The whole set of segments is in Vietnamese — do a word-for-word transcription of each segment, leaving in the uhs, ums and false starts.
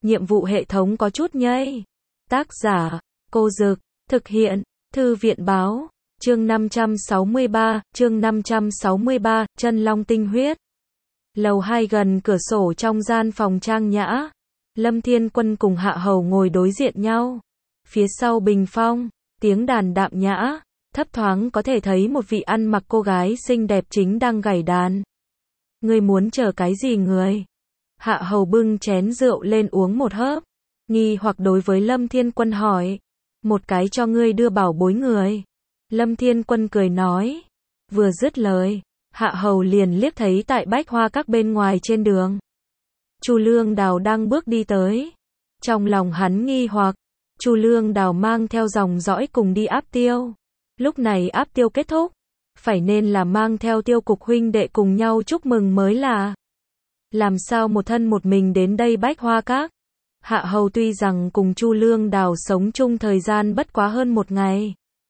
nhiệm vụ hệ thống có chút nhây. Tác giả, Cô Dực, thực hiện, Thư viện báo, chương năm trăm sáu mươi ba, chương năm trăm sáu mươi ba, chân long tinh huyết. Lầu hai gần cửa sổ trong gian phòng trang nhã, Lâm Thiên Quân cùng Hạ Hầu ngồi đối diện nhau. Phía sau bình phong, tiếng đàn đạm nhã, thấp thoáng có thể thấy một vị ăn mặc cô gái xinh đẹp chính đang gảy đàn. Ngươi muốn chờ cái gì người? Hạ Hầu bưng chén rượu lên uống một hớp, nghi hoặc đối với Lâm Thiên Quân hỏi, một cái cho ngươi đưa bảo bối người. Lâm Thiên Quân cười nói, vừa dứt lời, Hạ Hầu liền liếc thấy tại bách hoa các bên ngoài trên đường. Chu Lương Đào đang bước đi tới. Trong lòng hắn nghi hoặc, Chu Lương Đào mang theo dòng dõi cùng đi áp tiêu. Lúc này áp tiêu kết thúc, phải nên là mang theo Tiêu Cục huynh đệ cùng nhau chúc mừng mới là. Làm sao một thân một mình đến đây bách hoa các? Hạ Hầu tuy rằng cùng Chu Lương Đào sống chung thời gian bất quá hơn một ngày.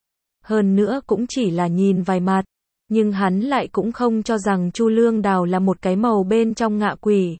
Hơn nữa cũng chỉ là nhìn vài mặt, nhưng hắn lại cũng không cho rằng Chu Lương Đào là một cái màu bên trong ngạ quỷ.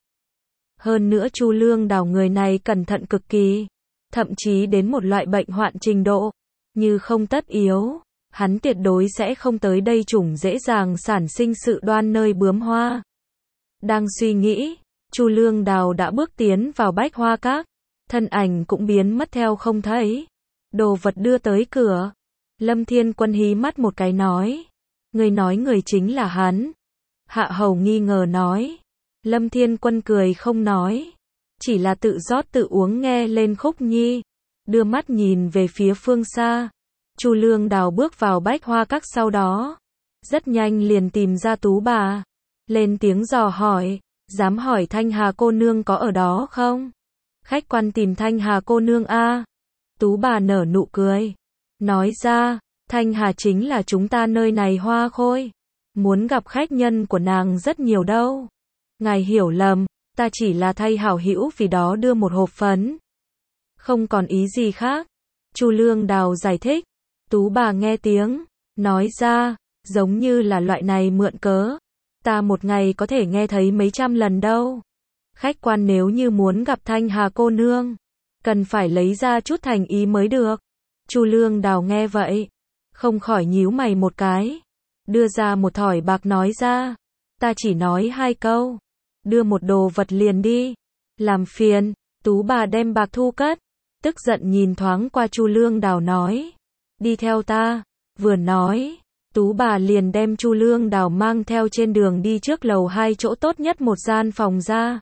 Hơn nữa Chu Lương Đào người này cẩn thận cực kỳ, thậm chí đến một loại bệnh hoạn trình độ, như không tất yếu, hắn tuyệt đối sẽ không tới đây chủng dễ dàng sản sinh sự đoan nơi bướm hoa. Đang suy nghĩ, Chu Lương Đào đã bước tiến vào bách hoa các, thân ảnh cũng biến mất theo không thấy. Đồ vật đưa tới cửa. Lâm Thiên Quân hí mắt một cái nói, người nói người chính là hắn. Hạ Hầu nghi ngờ nói. Lâm Thiên Quân cười không nói, chỉ là tự rót tự uống nghe lên khúc nhi, đưa mắt nhìn về phía phương xa. Chu Lương Đào bước vào bách hoa các sau đó, rất nhanh liền tìm ra Tú bà, lên tiếng dò hỏi, dám hỏi Thanh Hà cô nương có ở đó không? Khách quan tìm Thanh Hà cô nương a. Tú bà nở nụ cười, nói ra, Thanh Hà chính là chúng ta nơi này hoa khôi, muốn gặp khách nhân của nàng rất nhiều đâu. Ngài hiểu lầm, ta chỉ là thay hảo hữu vì đó đưa một hộp phấn, không còn ý gì khác. Chu Lương Đào giải thích. Tú bà nghe tiếng, nói ra, giống như là loại này mượn cớ, ta một ngày có thể nghe thấy mấy trăm lần đâu. Khách quan nếu như muốn gặp Thanh Hà cô nương, cần phải lấy ra chút thành ý mới được. Chu Lương Đào nghe vậy, không khỏi nhíu mày một cái, đưa ra một thỏi bạc nói ra, ta chỉ nói hai câu, đưa một đồ vật liền đi, làm phiền. Tú bà đem bạc thu cất, tức giận nhìn thoáng qua Chu Lương Đào nói, đi theo ta. Vừa nói, Tú bà liền đem Chu Lương Đào mang theo trên đường đi trước lầu hai chỗ tốt nhất một gian phòng ra.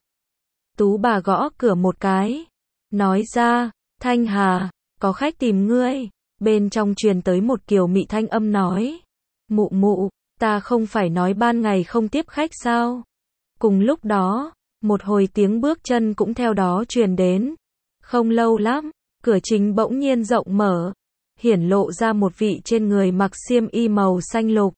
Tú bà gõ cửa một cái, nói ra, Thanh Hà, có khách tìm ngươi. Bên trong truyền tới một kiều mị thanh âm nói, mụ mụ, ta không phải nói ban ngày không tiếp khách sao? Cùng lúc đó, một hồi tiếng bước chân cũng theo đó truyền đến. Không lâu lắm, cửa chính bỗng nhiên rộng mở, hiển lộ ra một vị trên người mặc xiêm y màu xanh lục,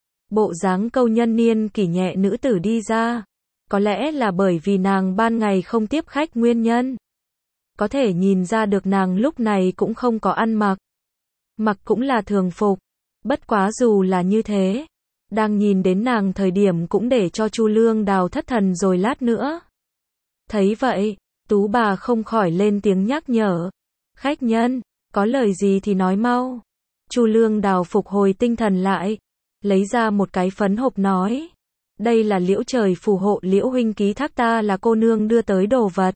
bộ dáng câu nhân niên kỷ nhẹ nữ tử đi ra. Có lẽ là bởi vì nàng ban ngày không tiếp khách nguyên nhân, có thể nhìn ra được nàng lúc này cũng không có ăn mặc, mặc cũng là thường phục. Bất quá dù là như thế, đang nhìn đến nàng thời điểm cũng để cho Chu Lương Đào thất thần rồi lát nữa. Thấy vậy, Tú bà không khỏi lên tiếng nhắc nhở, khách nhân, có lời gì thì nói mau. Chu Lương Đào phục hồi tinh thần lại, lấy ra một cái phấn hộp nói, đây là Liễu Trời phù hộ Liễu huynh ký thác ta là cô nương đưa tới đồ vật.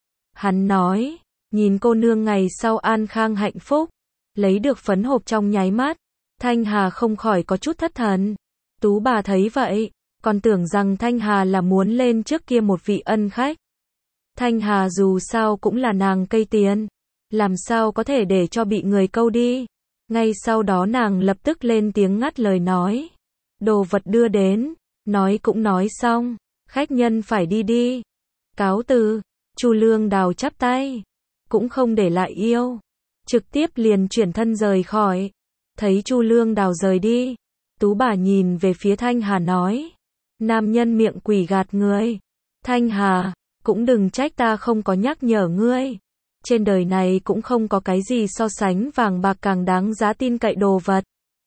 Hắn nói, nhìn cô nương ngày sau an khang hạnh phúc. Lấy được phấn hộp trong nháy mắt, Thanh Hà không khỏi có chút thất thần. Tú bà thấy vậy, còn tưởng rằng Thanh Hà là muốn lên trước kia một vị ân khách. Thanh Hà dù sao cũng là nàng cây tiền, làm sao có thể để cho bị người câu đi. Ngay sau đó nàng lập tức lên tiếng ngắt lời nói, đồ vật đưa đến. Nói cũng nói xong, khách nhân phải đi đi. Cáo từ. Chu Lương Đào chắp tay, cũng không để lại yêu, trực tiếp liền chuyển thân rời khỏi. Thấy Chu Lương Đào rời đi, Tú bà nhìn về phía Thanh Hà nói, nam nhân miệng quỷ gạt người. Thanh Hà, cũng đừng trách ta không có nhắc nhở ngươi. Trên đời này cũng không có cái gì so sánh vàng bạc càng đáng giá tin cậy đồ vật.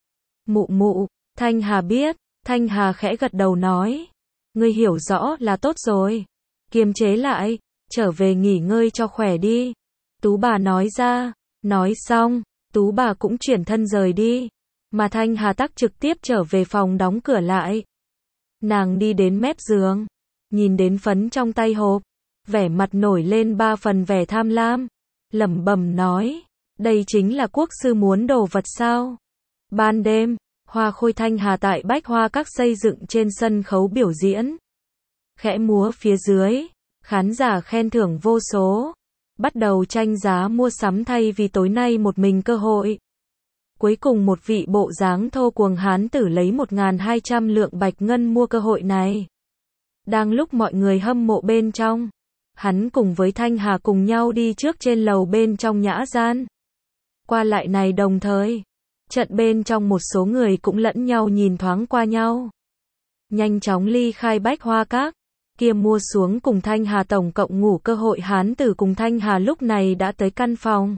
Mụ mụ, Thanh Hà biết. Thanh Hà khẽ gật đầu nói, ngươi hiểu rõ là tốt rồi. Kiềm chế lại, trở về nghỉ ngơi cho khỏe đi. Tú bà nói ra, nói xong, Tú bà cũng chuyển thân rời đi, mà Thanh Hà tắc trực tiếp trở về phòng đóng cửa lại. Nàng đi đến mép giường, nhìn đến phấn trong tay hộp, vẻ mặt nổi lên ba phần vẻ tham lam, lẩm bẩm nói, đây chính là quốc sư muốn đồ vật sao? Ban đêm, Hoa Khôi Thanh Hà tại Bách Hoa Các xây dựng trên sân khấu biểu diễn. Khẽ múa phía dưới, khán giả khen thưởng vô số, bắt đầu tranh giá mua sắm thay vì tối nay một mình cơ hội. Cuối cùng một vị bộ dáng thô cuồng hán tử lấy một nghìn hai trăm lượng bạch ngân mua cơ hội này. Đang lúc mọi người hâm mộ bên trong, hắn cùng với Thanh Hà cùng nhau đi trước trên lầu bên trong nhã gian. Qua lại này đồng thời, trận bên trong một số người cũng lẫn nhau nhìn thoáng qua nhau. Nhanh chóng ly khai Bách Hoa Các, kia mua xuống cùng Thanh Hà tổng cộng ngủ cơ hội hán tử cùng Thanh Hà lúc này đã tới căn phòng.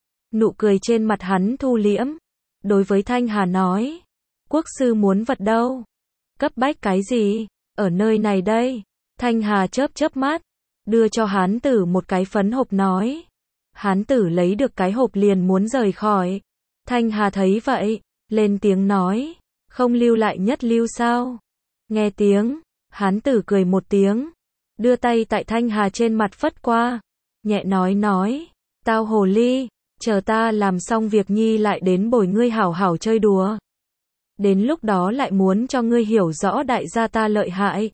Nụ cười trên mặt hắn thu liễm, đối với Thanh Hà nói, quốc sư muốn vật đâu? Cấp bách cái gì? Ở nơi này đây. Thanh Hà chớp chớp mắt, đưa cho hán tử một cái phấn hộp nói. Hán tử lấy được cái hộp liền muốn rời khỏi. Thanh Hà thấy vậy, lên tiếng nói, không lưu lại nhất lưu sao? Nghe tiếng, hán tử cười một tiếng, đưa tay tại Thanh Hà trên mặt phất qua, nhẹ nói nói, tao hồ ly, chờ ta làm xong việc nhi lại đến bồi ngươi hảo hảo chơi đùa. Đến lúc đó lại muốn cho ngươi hiểu rõ đại gia ta lợi hại.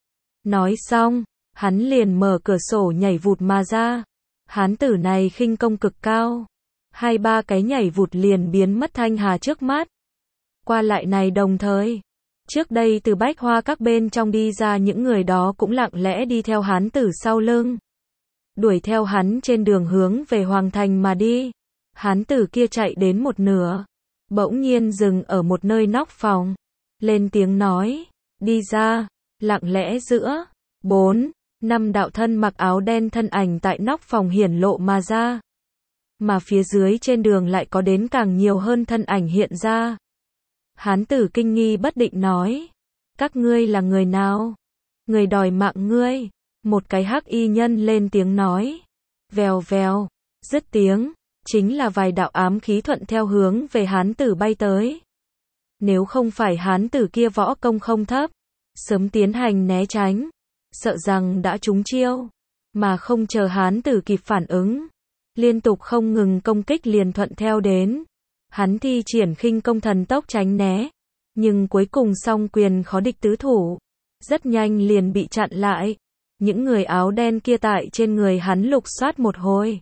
Nói xong, hắn liền mở cửa sổ nhảy vụt mà ra. Hán tử này khinh công cực cao, hai ba cái nhảy vụt liền biến mất Thanh Hà trước mắt. Qua lại này đồng thời, trước đây từ Bách Hoa Các bên trong đi ra những người đó cũng lặng lẽ đi theo hán tử sau lưng, đuổi theo hắn trên đường hướng về Hoàng Thành mà đi. Hán tử kia chạy đến một nửa, bỗng nhiên dừng ở một nơi nóc phòng, lên tiếng nói, đi ra. Lặng lẽ giữa bốn, năm đạo thân mặc áo đen thân ảnh tại nóc phòng hiển lộ mà ra, mà phía dưới trên đường lại có đến càng nhiều hơn thân ảnh hiện ra. Hán tử kinh nghi bất định nói, các ngươi là người nào? Người đòi mạng ngươi. Một cái hắc y nhân lên tiếng nói, vèo vèo, dứt tiếng, chính là vài đạo ám khí thuận theo hướng về hán tử bay tới. Nếu không phải hán tử kia võ công không thấp, sớm tiến hành né tránh, sợ rằng đã trúng chiêu, mà không chờ hán tử kịp phản ứng, liên tục không ngừng công kích liền thuận theo đến. Hắn thi triển khinh công thần tốc tránh né, nhưng cuối cùng song quyền khó địch tứ thủ, rất nhanh liền bị chặn lại. Những người áo đen kia tại trên người hắn lục soát một hồi,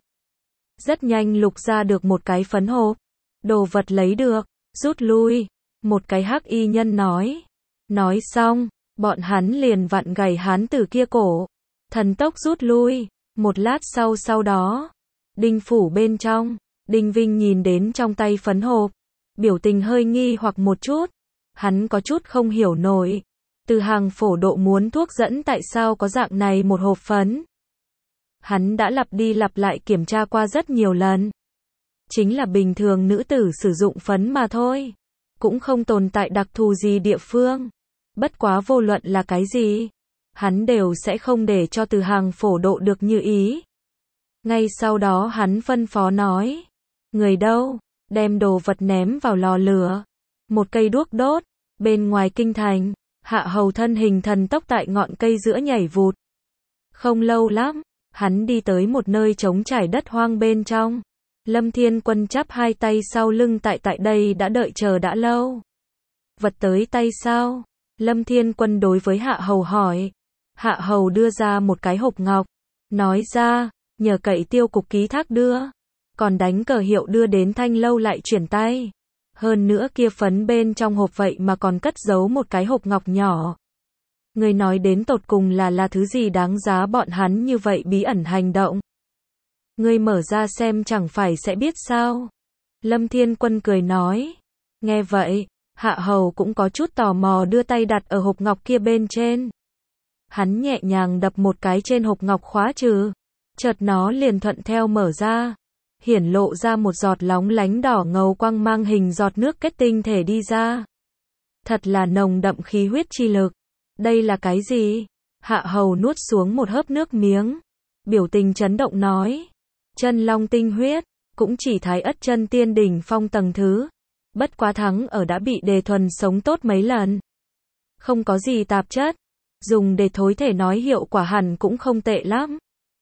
rất nhanh lục ra được một cái phấn hộp, đồ vật lấy được, rút lui. Một cái hắc y nhân nói. Nói xong, bọn hắn liền vặn gảy hán tử kia cổ, thần tốc rút lui. Một lát sau sau đó, Đinh phủ bên trong, Đinh Vinh nhìn đến trong tay phấn hộp, biểu tình hơi nghi hoặc một chút, hắn có chút không hiểu nổi. Từ Hàng phổ độ muốn thuốc dẫn tại sao có dạng này một hộp phấn. Hắn đã lặp đi lặp lại kiểm tra qua rất nhiều lần. Chính là bình thường nữ tử sử dụng phấn mà thôi. Cũng không tồn tại đặc thù gì địa phương. Bất quá vô luận là cái gì, hắn đều sẽ không để cho Từ Hàng phổ độ được như ý. Ngay sau đó hắn phân phó nói, người đâu, đem đồ vật ném vào lò lửa. Một cây đuốc đốt, bên ngoài kinh thành. Hạ hầu thân hình thần tốc tại ngọn cây giữa nhảy vụt. Không lâu lắm, hắn đi tới một nơi trống trải đất hoang bên trong. Lâm Thiên Quân chắp hai tay sau lưng tại tại đây đã đợi chờ đã lâu. Vật tới tay sao? Lâm Thiên Quân đối với Hạ hầu hỏi. Hạ hầu đưa ra một cái hộp ngọc, nói ra, nhờ cậy Tiêu cục ký thác đưa, còn đánh cờ hiệu đưa đến Thanh lâu lại chuyển tay. Hơn nữa kia phấn bên trong hộp vậy mà còn cất giấu một cái hộp ngọc nhỏ. Người nói đến tột cùng là là thứ gì đáng giá bọn hắn như vậy bí ẩn hành động. Ngươi mở ra xem chẳng phải sẽ biết sao. Lâm Thiên Quân cười nói. Nghe vậy, Hạ hầu cũng có chút tò mò đưa tay đặt ở hộp ngọc kia bên trên. Hắn nhẹ nhàng đập một cái trên hộp ngọc khóa trừ. Chợt nó liền thuận theo mở ra. Hiển lộ ra một giọt lóng lánh đỏ ngầu quang mang hình giọt nước kết tinh thể đi ra. Thật là nồng đậm khí huyết chi lực. Đây là cái gì? Hạ hầu nuốt xuống một hớp nước miếng. biểu tình chấn động nói. Chân long tinh huyết, cũng chỉ thái ất chân tiên đỉnh phong tầng thứ. Bất quá thắng ở đã bị đề thuần sống tốt mấy lần. Không có gì tạp chất. Dùng để thối thể nói hiệu quả hẳn cũng không tệ lắm.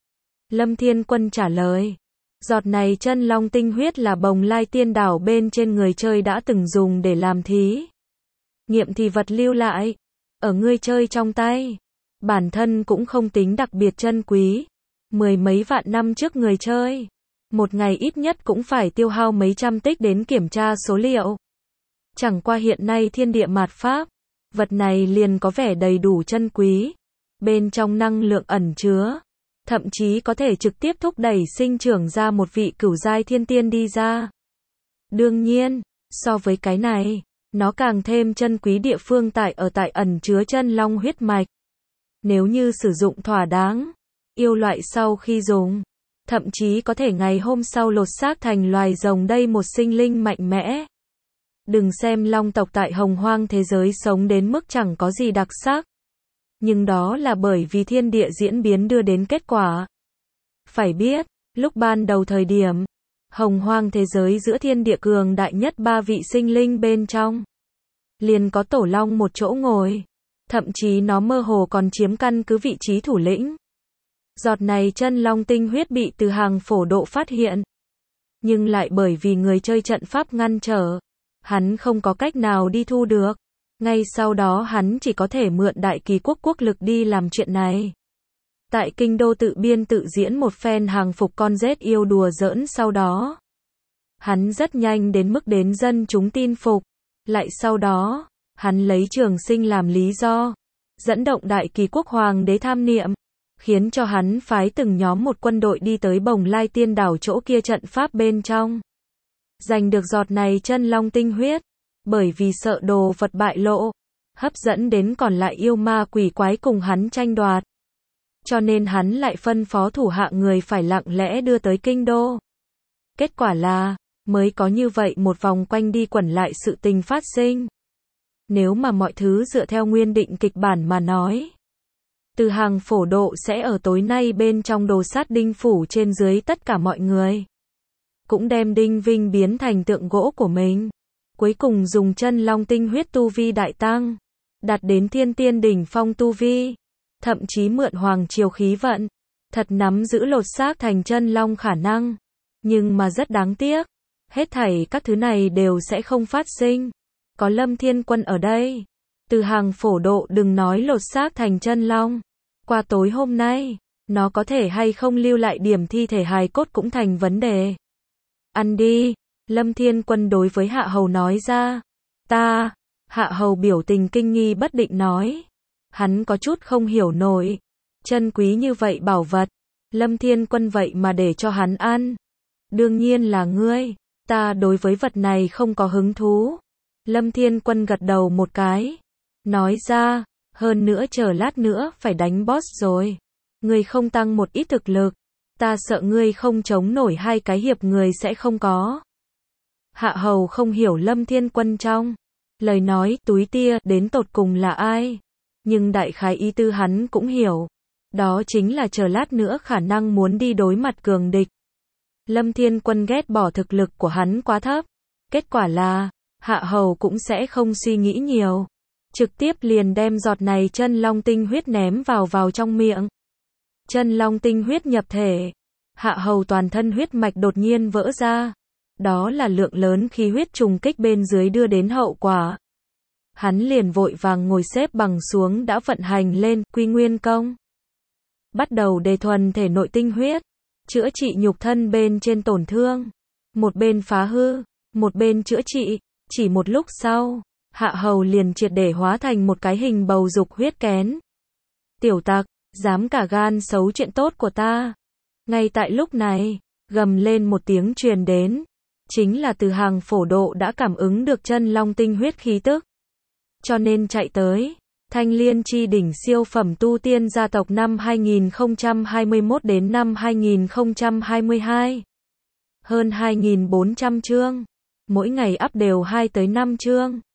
Lâm Thiên Quân trả lời. Giọt này chân long tinh huyết là bồng lai tiên đảo bên trên người chơi đã từng dùng để làm thí nghiệm thì vật lưu lại. Ở ngươi chơi trong tay. Bản thân cũng không tính đặc biệt chân quý. Mười mấy vạn năm trước người chơi. Một ngày ít nhất cũng phải tiêu hao mấy trăm tích đến kiểm tra số liệu. Chẳng qua hiện nay thiên địa mạt pháp. Vật này liền có vẻ đầy đủ chân quý. Bên trong năng lượng ẩn chứa. Thậm chí có thể trực tiếp thúc đẩy sinh trưởng ra một vị cửu giai thiên tiên đi ra. Đương nhiên, so với cái này, nó càng thêm chân quý địa phương tại ở tại ẩn chứa chân long huyết mạch. Nếu như sử dụng thỏa đáng, yêu loại sau khi dùng, thậm chí có thể ngày hôm sau lột xác thành loài rồng đây một sinh linh mạnh mẽ. Đừng xem long tộc tại hồng hoang thế giới sống đến mức chẳng có gì đặc sắc. Nhưng đó là bởi vì thiên địa diễn biến đưa đến kết quả. Phải biết, lúc ban đầu thời điểm, hồng hoang thế giới giữa thiên địa cường đại nhất ba vị sinh linh bên trong. Liền có tổ long một chỗ ngồi. Thậm chí nó mơ hồ còn chiếm căn cứ vị trí thủ lĩnh. Giọt này chân long tinh huyết bị từ hàng phổ độ phát hiện. Nhưng lại bởi vì người chơi trận pháp ngăn trở. Hắn không có cách nào đi thu được. Ngay sau đó hắn chỉ có thể mượn đại kỳ quốc quốc lực đi làm chuyện này. Tại kinh đô tự biên tự diễn một phen hàng phục con rết yêu đùa giỡn sau đó. Hắn rất nhanh đến mức đến dân chúng tin phục. Lại sau đó, hắn lấy trường sinh làm lý do. Dẫn động đại kỳ quốc hoàng đế tham niệm. Khiến cho hắn phái từng nhóm một quân đội đi tới bồng lai tiên đảo chỗ kia trận pháp bên trong. Giành được giọt này chân long tinh huyết. Bởi vì sợ đồ vật bại lộ, hấp dẫn đến còn lại yêu ma quỷ quái cùng hắn tranh đoạt. Cho nên hắn lại phân phó thủ hạ người phải lặng lẽ đưa tới kinh đô. Kết quả là, mới có như vậy một vòng quanh đi quẩn lại sự tình phát sinh. Nếu mà mọi thứ dựa theo nguyên định kịch bản mà nói, từ hàng phổ độ sẽ ở tối nay bên trong đồ sát đinh phủ trên dưới tất cả mọi người. Cũng đem đinh vinh biến thành tượng gỗ của mình. Cuối cùng dùng chân long tinh huyết tu vi đại tăng, đạt đến thiên tiên đỉnh phong tu vi, thậm chí mượn hoàng triều khí vận, thật nắm giữ lột xác thành chân long khả năng. Nhưng mà rất đáng tiếc, hết thảy các thứ này đều sẽ không phát sinh. Có Lâm Thiên Quân ở đây, từ hàng phổ độ đừng nói lột xác thành chân long, qua tối hôm nay, nó có thể hay không lưu lại điểm thi thể hài cốt cũng thành vấn đề. Ăn đi. Lâm Thiên Quân đối với Hạ Hầu nói ra. Ta, Hạ Hầu biểu tình kinh nghi bất định nói. Hắn có chút không hiểu nổi. Chân quý như vậy bảo vật. Lâm Thiên Quân vậy mà để cho hắn ăn. Đương nhiên là ngươi. Ta đối với vật này không có hứng thú. Lâm Thiên Quân gật đầu một cái. Nói ra, hơn nữa chờ lát nữa phải đánh boss rồi. Ngươi không tăng một ít thực lực. Ta sợ ngươi không chống nổi hai cái hiệp người sẽ không có. Hạ Hầu không hiểu Lâm Thiên Quân trong lời nói túi tia đến tột cùng là ai. Nhưng đại khái ý tư hắn cũng hiểu. Đó chính là chờ lát nữa khả năng muốn đi đối mặt cường địch. Lâm Thiên Quân ghét bỏ thực lực của hắn quá thấp. Kết quả là, Hạ Hầu cũng sẽ không suy nghĩ nhiều. Trực tiếp liền đem giọt này chân long tinh huyết ném vào vào trong miệng. Chân long tinh huyết nhập thể. Hạ Hầu toàn thân huyết mạch đột nhiên vỡ ra. Đó là lượng lớn khí huyết trùng kích bên dưới đưa đến hậu quả. Hắn liền vội vàng ngồi xếp bằng xuống đã vận hành lên quy nguyên công. Bắt đầu đề thuần thể nội tinh huyết. Chữa trị nhục thân bên trên tổn thương. Một bên phá hư, một bên chữa trị. Chỉ một lúc sau, Hạ Hầu liền triệt để hóa thành một cái hình bầu dục huyết kén. Tiểu tặc, dám cả gan xấu chuyện tốt của ta. Ngay tại lúc này, gầm lên một tiếng truyền đến. Chính là từ hàng phổ độ đã cảm ứng được chân long tinh huyết khí tức. Cho nên chạy tới. Thanh Liên chi đỉnh siêu phẩm tu tiên gia tộc năm hai nghìn không trăm hai mươi mốt đến năm hai nghìn không trăm hai mươi hai. Hơn hai nghìn bốn trăm chương. Mỗi ngày up đều hai tới năm chương.